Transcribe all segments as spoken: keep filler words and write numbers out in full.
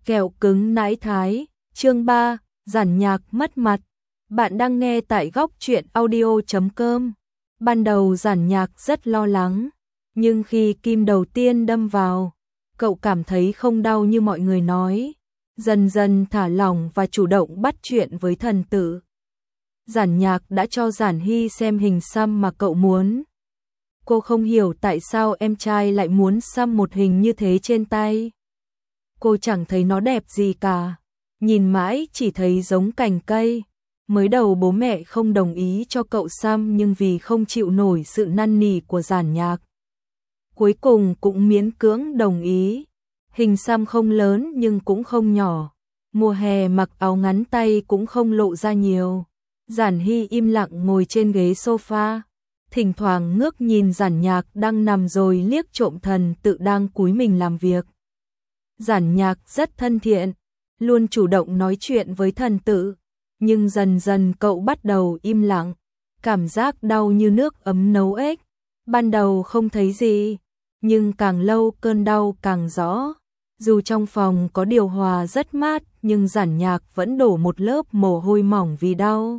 Kẹo cứng nãi thái, chương ba, giản nhạc mất mặt. Bạn đang nghe tại góc truyện audio chấm com. Ban đầu giản nhạc rất lo lắng, nhưng khi kim đầu tiên đâm vào, cậu cảm thấy không đau như mọi người nói. Dần dần thả lỏng và chủ động bắt chuyện với thần tử. Giản nhạc đã cho Giản Hy xem hình xăm mà cậu muốn. Cô không hiểu tại sao em trai lại muốn xăm một hình như thế trên tay. Cô chẳng thấy nó đẹp gì cả, nhìn mãi chỉ thấy giống cành cây. Mới đầu bố mẹ không đồng ý cho cậu xăm nhưng vì không chịu nổi sự năn nỉ của Giản nhạc, cuối cùng cũng miễn cưỡng đồng ý. Hình xăm không lớn nhưng cũng không nhỏ, mùa hè mặc áo ngắn tay cũng không lộ ra nhiều. Giản Hy im lặng ngồi trên ghế sofa, thỉnh thoảng ngước nhìn Giản nhạc đang nằm rồi liếc trộm thần tự đang cúi mình làm việc. Giản nhạc rất thân thiện, luôn chủ động nói chuyện với thần tự, nhưng dần dần cậu bắt đầu im lặng, cảm giác đau như nước ấm nấu ếch. Ban đầu không thấy gì, nhưng càng lâu cơn đau càng rõ. Dù trong phòng có điều hòa rất mát, nhưng Giản nhạc vẫn đổ một lớp mồ hôi mỏng vì đau.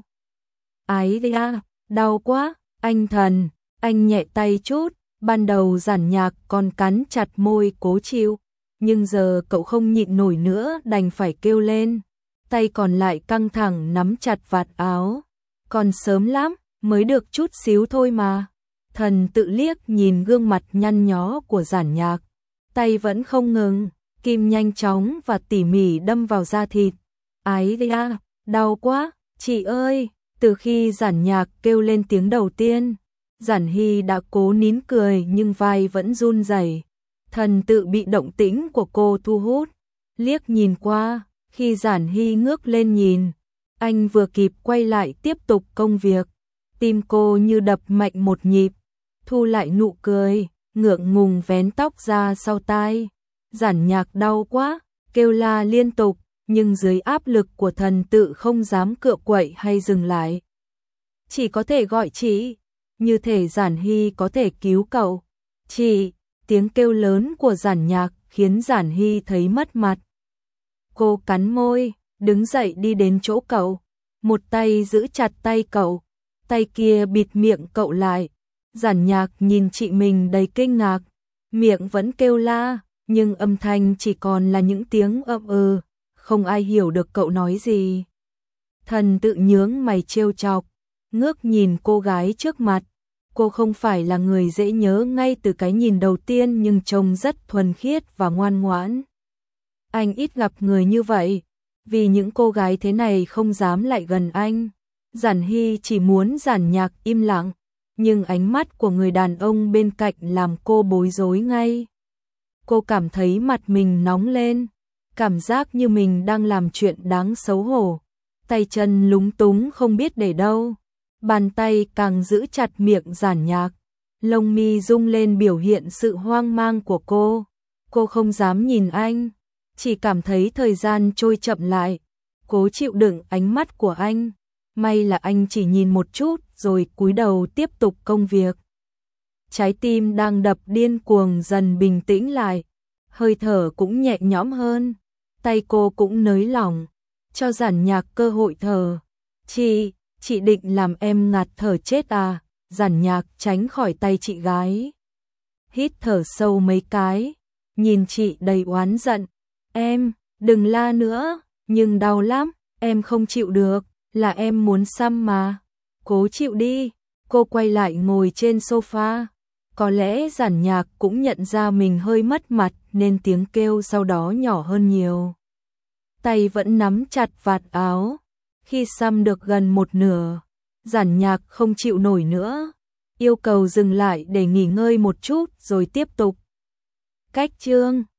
Ái da, đau quá, anh thần, anh nhẹ tay chút. Ban đầu Giản nhạc còn cắn chặt môi cố chịu, nhưng giờ cậu không nhịn nổi nữa đành phải kêu lên. Tay còn lại căng thẳng nắm chặt vạt áo. Còn sớm lắm, mới được chút xíu thôi mà. Thần tự liếc nhìn gương mặt nhăn nhó của Giản nhạc. Tay vẫn không ngừng, kim nhanh chóng và tỉ mỉ đâm vào da thịt. Ái da, đau quá, chị ơi. Từ khi Giản nhạc kêu lên tiếng đầu tiên, Giản Hy đã cố nín cười nhưng vai vẫn run rẩy. Thần tự bị động tĩnh của cô thu hút, liếc nhìn qua. Khi Giản Hy ngước lên nhìn, anh vừa kịp quay lại tiếp tục công việc. Tim cô như đập mạnh một nhịp, thu lại nụ cười, ngượng ngùng vén tóc ra sau tai. Giản nhạc đau quá, kêu la liên tục, nhưng dưới áp lực của thần tự không dám cựa quậy hay dừng lại. Chỉ có thể gọi chị, như thể Giản Hy có thể cứu cậu. Chị, tiếng kêu lớn của Giản nhạc khiến Giản Hy thấy mất mặt. Cô cắn môi, đứng dậy đi đến chỗ cậu, một tay giữ chặt tay cậu, tay kia bịt miệng cậu lại. Giản nhạc nhìn chị mình đầy kinh ngạc, miệng vẫn kêu la, nhưng âm thanh chỉ còn là những tiếng ậm ừ, không ai hiểu được cậu nói gì. Thần tự nhướng mày trêu chọc, ngước nhìn cô gái trước mặt. Cô không phải là người dễ nhớ ngay từ cái nhìn đầu tiên nhưng trông rất thuần khiết và ngoan ngoãn. Anh ít gặp người như vậy, vì những cô gái thế này không dám lại gần anh. Giản Hy chỉ muốn Giản nhạc im lặng, nhưng ánh mắt của người đàn ông bên cạnh làm cô bối rối ngay. Cô cảm thấy mặt mình nóng lên, cảm giác như mình đang làm chuyện đáng xấu hổ. Tay chân lúng túng không biết để đâu, bàn tay càng giữ chặt miệng Giản nhạc. Lông mi rung lên biểu hiện sự hoang mang của cô. Cô không dám nhìn anh, chỉ cảm thấy thời gian trôi chậm lại, cố chịu đựng ánh mắt của anh. May là anh chỉ nhìn một chút rồi cúi đầu tiếp tục công việc. Trái tim đang đập điên cuồng dần bình tĩnh lại, hơi thở cũng nhẹ nhõm hơn. Tay cô cũng nới lỏng, cho Giản nhạc cơ hội thở. Chị, chị định làm em ngạt thở chết à? Giản nhạc tránh khỏi tay chị gái, hít thở sâu mấy cái, nhìn chị đầy oán giận. Em, đừng la nữa, nhưng đau lắm, em không chịu được, là em muốn xăm mà. Cố chịu đi. Cô quay lại ngồi trên sofa. Có lẽ Giản nhạc cũng nhận ra mình hơi mất mặt nên tiếng kêu sau đó nhỏ hơn nhiều. Tay vẫn nắm chặt vạt áo. Khi xăm được gần một nửa, Giản nhạc không chịu nổi nữa, yêu cầu dừng lại để nghỉ ngơi một chút rồi tiếp tục. Cách chương